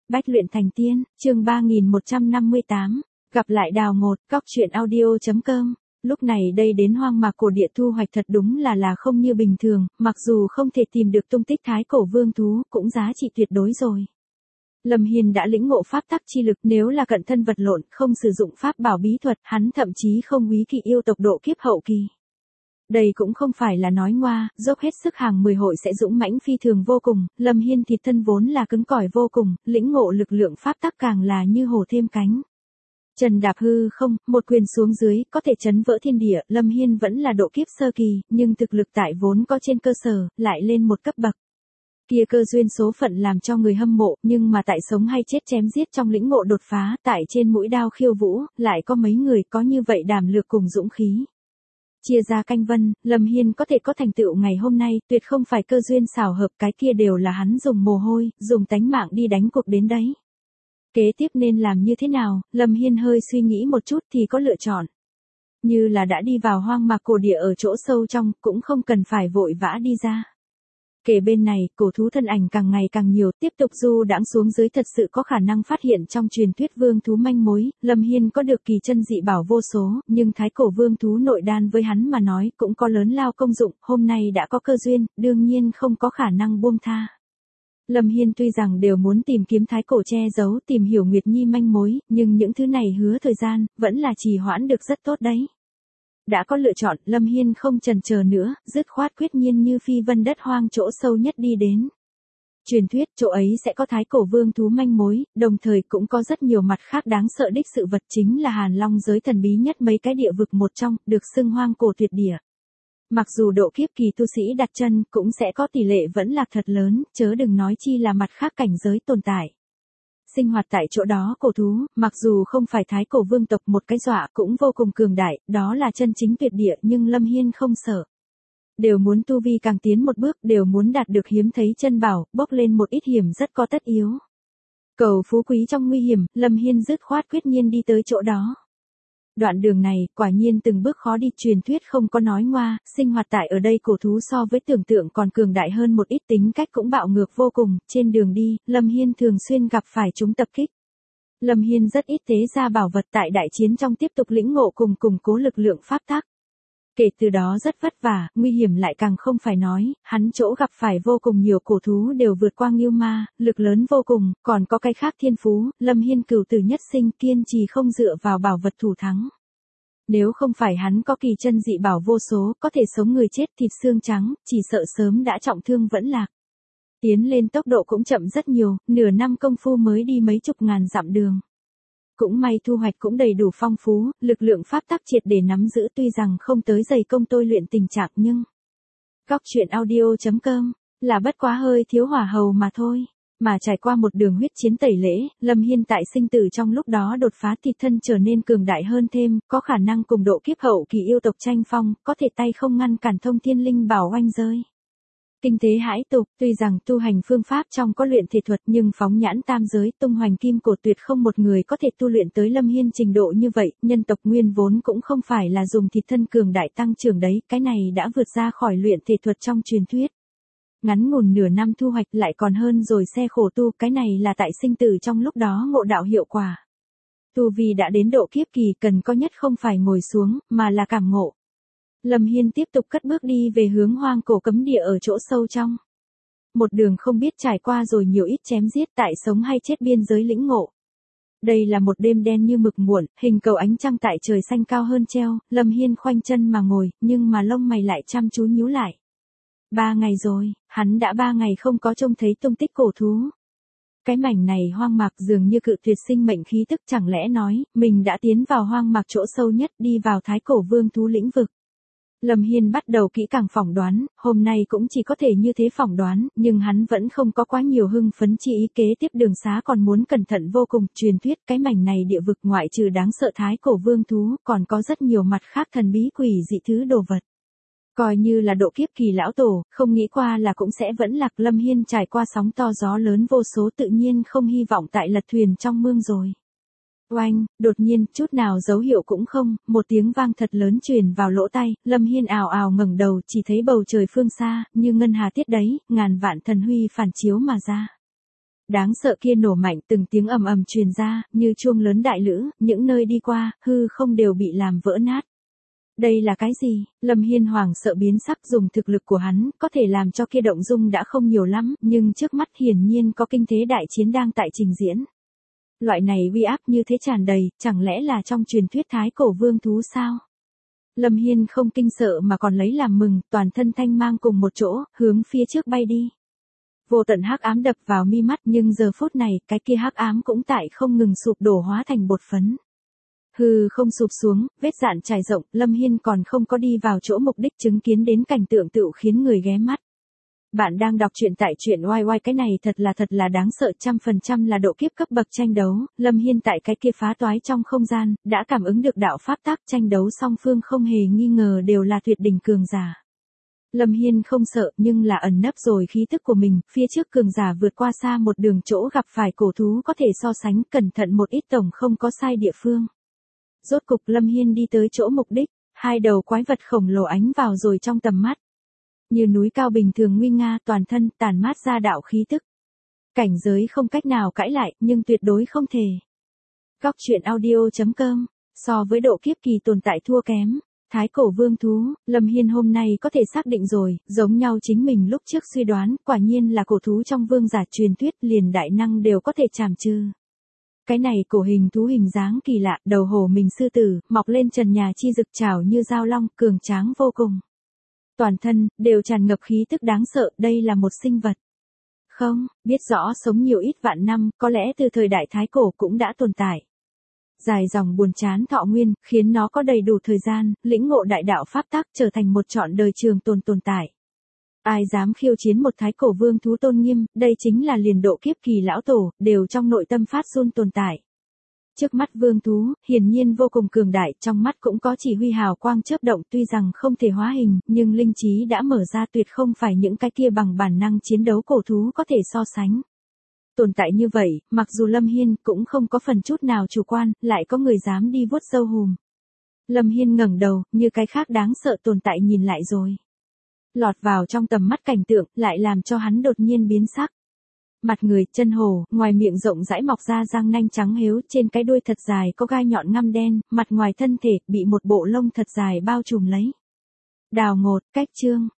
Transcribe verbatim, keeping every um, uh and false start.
Bách luyện thành tiên, chương ba nghìn một trăm năm mươi tám, gặp lại Đào Ngột, Cóc Truyện Audio chấm com. Lúc này đây đến hoang mạc cổ địa thu hoạch thật đúng là là không như bình thường, mặc dù không thể tìm được tung tích thái cổ vương thú, cũng giá trị tuyệt đối rồi. Lâm Hiên đã lĩnh ngộ pháp tắc chi lực, nếu là cận thân vật lộn, không sử dụng pháp bảo bí thuật, hắn thậm chí không úy kỵ yêu tộc độ kiếp hậu kỳ. Đây cũng không phải là nói ngoa, dốc hết sức hàng mười hội sẽ dũng mãnh phi thường vô cùng, Lâm Hiên thịt thân vốn là cứng cỏi vô cùng, lĩnh ngộ lực lượng pháp tắc càng là như hổ thêm cánh. Trần đạp hư không, một quyền xuống dưới, có thể chấn vỡ thiên địa, Lâm Hiên vẫn là độ kiếp sơ kỳ, nhưng thực lực tại vốn có trên cơ sở, lại lên một cấp bậc. Kia cơ duyên số phận làm cho người hâm mộ, nhưng mà tại sống hay chết chém giết trong lĩnh ngộ đột phá, tại trên mũi đao khiêu vũ, lại có mấy người có như vậy đảm lược cùng dũng khí. Chia ra canh vân, Lâm Hiên có thể có thành tựu ngày hôm nay, tuyệt không phải cơ duyên xảo hợp, cái kia đều là hắn dùng mồ hôi, dùng tánh mạng đi đánh cuộc đến đấy. Kế tiếp nên làm như thế nào, Lâm Hiên hơi suy nghĩ một chút thì có lựa chọn. Như là đã đi vào hoang mạc cổ địa ở chỗ sâu trong, cũng không cần phải vội vã đi ra. Kể bên này, cổ thú thân ảnh càng ngày càng nhiều, tiếp tục du đãng xuống dưới thật sự có khả năng phát hiện trong truyền thuyết vương thú manh mối, Lâm Hiên có được kỳ chân dị bảo vô số, nhưng thái cổ vương thú nội đan với hắn mà nói cũng có lớn lao công dụng, hôm nay đã có cơ duyên, đương nhiên không có khả năng buông tha. Lâm Hiên tuy rằng đều muốn tìm kiếm thái cổ che giấu, tìm hiểu Nguyệt Nhi manh mối, nhưng những thứ này hứa thời gian, vẫn là trì hoãn được rất tốt đấy. Đã có lựa chọn, Lâm Hiên không chần chờ nữa, dứt khoát quyết nhiên như phi vân đất hoang chỗ sâu nhất đi đến. Truyền thuyết chỗ ấy sẽ có thái cổ vương thú manh mối, đồng thời cũng có rất nhiều mặt khác đáng sợ đích sự vật, chính là Hàn Long giới thần bí nhất mấy cái địa vực một trong, được xưng hoang cổ tuyệt địa. Mặc dù độ kiếp kỳ tu sĩ đặt chân, cũng sẽ có tỷ lệ vẫn lạc thật lớn, chớ đừng nói chi là mặt khác cảnh giới tồn tại. Sinh hoạt tại chỗ đó cổ thú, mặc dù không phải thái cổ vương tộc một cái dọa cũng vô cùng cường đại, đó là chân chính tuyệt địa, nhưng Lâm Hiên không sợ. Đều muốn tu vi càng tiến một bước, đều muốn đạt được hiếm thấy chân bảo, bốc lên một ít hiểm rất có tất yếu. Cầu phú quý trong nguy hiểm, Lâm Hiên dứt khoát quyết nhiên đi tới chỗ đó. Đoạn đường này, quả nhiên từng bước khó đi, truyền thuyết không có nói ngoa, sinh hoạt tại ở đây cổ thú so với tưởng tượng còn cường đại hơn một ít, tính cách cũng bạo ngược vô cùng, trên đường đi, Lâm Hiên thường xuyên gặp phải chúng tập kích. Lâm Hiên rất ít tế ra bảo vật tại đại chiến trong tiếp tục lĩnh ngộ cùng củng cố lực lượng pháp tắc. Kể từ đó rất vất vả, nguy hiểm lại càng không phải nói, hắn chỗ gặp phải vô cùng nhiều cổ thú đều vượt qua Ngưu Ma, lực lớn vô cùng, còn có cái khác thiên phú, Lâm Hiên cửu tử nhất sinh kiên trì không dựa vào bảo vật thủ thắng. Nếu không phải hắn có kỳ chân dị bảo vô số, có thể sống người chết thịt xương trắng, chỉ sợ sớm đã trọng thương vẫn lạc. Tiến lên tốc độ cũng chậm rất nhiều, nửa năm công phu mới đi mấy chục ngàn dặm đường. Cũng may thu hoạch cũng đầy đủ phong phú, lực lượng pháp tắc triệt để nắm giữ, tuy rằng không tới dày công tôi luyện tình trạng nhưng Cóc Truyện Audio chấm com là bất quá hơi thiếu hỏa hầu mà thôi. Mà trải qua một đường huyết chiến tẩy lễ, Lâm Hiên tại sinh tử trong lúc đó đột phá thịt thân trở nên cường đại hơn thêm, có khả năng cùng độ kiếp hậu kỳ yêu tộc tranh phong, có thể tay không ngăn cản thông thiên linh bảo oanh rơi. Kinh tế hãi tục, tuy rằng tu hành phương pháp trong có luyện thể thuật, nhưng phóng nhãn tam giới, tung hoành kim cổ tuyệt không một người có thể tu luyện tới Lâm Hiên trình độ như vậy, nhân tộc nguyên vốn cũng không phải là dùng thịt thân cường đại tăng trưởng đấy, cái này đã vượt ra khỏi luyện thể thuật trong truyền thuyết. Ngắn ngủn nửa năm thu hoạch lại còn hơn rồi xe khổ tu, cái này là tại sinh tử trong lúc đó ngộ đạo hiệu quả. Tu vi đã đến độ kiếp kỳ, cần có nhất không phải ngồi xuống, mà là cảm ngộ. Lâm Hiên tiếp tục cất bước đi về hướng hoang cổ cấm địa ở chỗ sâu trong. Một đường không biết trải qua rồi nhiều ít chém giết, tại sống hay chết biên giới lĩnh ngộ. Đây là một đêm đen như mực muộn, hình cầu ánh trăng tại trời xanh cao hơn treo, Lâm Hiên khoanh chân mà ngồi, nhưng mà lông mày lại chăm chú nhíu lại. Ba ngày rồi, hắn đã ba ngày không có trông thấy tung tích cổ thú. Cái mảnh này hoang mạc dường như cự tuyệt sinh mệnh khí tức, chẳng lẽ nói, mình đã tiến vào hoang mạc chỗ sâu nhất, đi vào thái cổ vương thú lĩnh vực. Lâm Hiên bắt đầu kỹ càng phỏng đoán, hôm nay cũng chỉ có thể như thế phỏng đoán, nhưng hắn vẫn không có quá nhiều hưng phấn, chi ý kế tiếp đường xá còn muốn cẩn thận vô cùng. Truyền thuyết cái mảnh này địa vực ngoại trừ đáng sợ thái cổ vương thú, còn có rất nhiều mặt khác thần bí quỷ dị thứ đồ vật. Coi như là độ kiếp kỳ lão tổ, không nghĩ qua là cũng sẽ vẫn lạc. Lâm Hiên trải qua sóng to gió lớn vô số, tự nhiên không hy vọng tại lật thuyền trong mương rồi. Oanh, đột nhiên, chút nào dấu hiệu cũng không, một tiếng vang thật lớn truyền vào lỗ tai, Lâm Hiên ào ào ngẩng đầu, chỉ thấy bầu trời phương xa, như ngân hà tiết đấy, ngàn vạn thần huy phản chiếu mà ra. đáng sợ kia nổ mạnh, từng tiếng ầm ầm truyền ra, như chuông lớn đại lữ, những nơi đi qua, hư không đều bị làm vỡ nát. Đây là cái gì? Lâm Hiên hoảng sợ biến sắc, dùng thực lực của hắn, có thể làm cho kia động dung đã không nhiều lắm, nhưng trước mắt hiển nhiên có kinh thế đại chiến đang tại trình diễn. Loại này uy áp như thế tràn đầy, chẳng lẽ là trong truyền thuyết thái cổ vương thú sao? Lâm Hiên không kinh sợ mà còn lấy làm mừng, toàn thân thanh mang cùng một chỗ, hướng phía trước bay đi. Vô tận hắc ám đập vào mi mắt, nhưng giờ phút này, cái kia hắc ám cũng tại không ngừng sụp đổ hóa thành bột phấn. Hư không sụp xuống, vết dạn trải rộng, Lâm Hiên còn không có đi vào chỗ mục đích, chứng kiến đến cảnh tượng tựu khiến người ghé mắt. Bạn đang đọc truyện tại truyện oai oai, cái này thật là thật là đáng sợ, trăm phần trăm là độ kiếp cấp bậc tranh đấu. Lâm Hiên tại cái kia phá toái trong không gian, đã cảm ứng được đạo pháp tác, tranh đấu song phương không hề nghi ngờ đều là tuyệt đỉnh cường giả. Lâm Hiên không sợ, nhưng là ẩn nấp rồi khí tức của mình, phía trước cường giả vượt qua xa một đường chỗ gặp phải cổ thú có thể so sánh, cẩn thận một ít tổng không có sai địa phương. Rốt cục Lâm Hiên đi tới chỗ mục đích, hai đầu quái vật khổng lồ ánh vào rồi trong tầm mắt. Như núi cao bình thường nguy nga, toàn thân tản mát ra đạo khí tức. Cảnh giới không cách nào cãi lại, nhưng tuyệt đối không thể. Góc truyện audio chấm com, so với độ kiếp kỳ tồn tại thua kém. Thái cổ vương thú, Lâm Hiên hôm nay có thể xác định rồi, giống nhau chính mình lúc trước suy đoán, quả nhiên là cổ thú trong vương giả truyền thuyết, liền đại năng đều có thể chảm trừ. Cái này cổ hình thú hình dáng kỳ lạ, đầu hổ mình sư tử, mọc lên trần nhà chi rực trảo như dao long, cường tráng vô cùng. Toàn thân, đều tràn ngập khí tức đáng sợ, đây là một sinh vật. Không, biết rõ sống nhiều ít vạn năm, có lẽ từ thời đại thái cổ cũng đã tồn tại. Dài dòng buồn chán thọ nguyên, khiến nó có đầy đủ thời gian, lĩnh ngộ đại đạo pháp tắc, trở thành một trọn đời trường tồn tồn tại. Ai dám khiêu chiến một thái cổ vương thú tôn nghiêm, đây chính là liền độ kiếp kỳ lão tổ, đều trong nội tâm phát run tồn tại. Trước mắt vương thú, hiển nhiên vô cùng cường đại, trong mắt cũng có chỉ huy hào quang chớp động, tuy rằng không thể hóa hình, nhưng linh trí đã mở ra, tuyệt không phải những cái kia bằng bản năng chiến đấu cổ thú có thể so sánh. Tồn tại như vậy, mặc dù Lâm Hiên cũng không có phần chút nào chủ quan, lại có người dám đi vuốt râu hùm. Lâm Hiên ngẩng đầu, như cái khác đáng sợ tồn tại nhìn lại rồi. Lọt vào trong tầm mắt cảnh tượng, lại làm cho hắn đột nhiên biến sắc. Mặt người, chân hổ, ngoài miệng rộng rãi mọc ra răng nanh trắng héo, trên cái đuôi thật dài có gai nhọn ngăm đen, mặt ngoài thân thể, bị một bộ lông thật dài bao trùm lấy. Đào ngột, cách chương,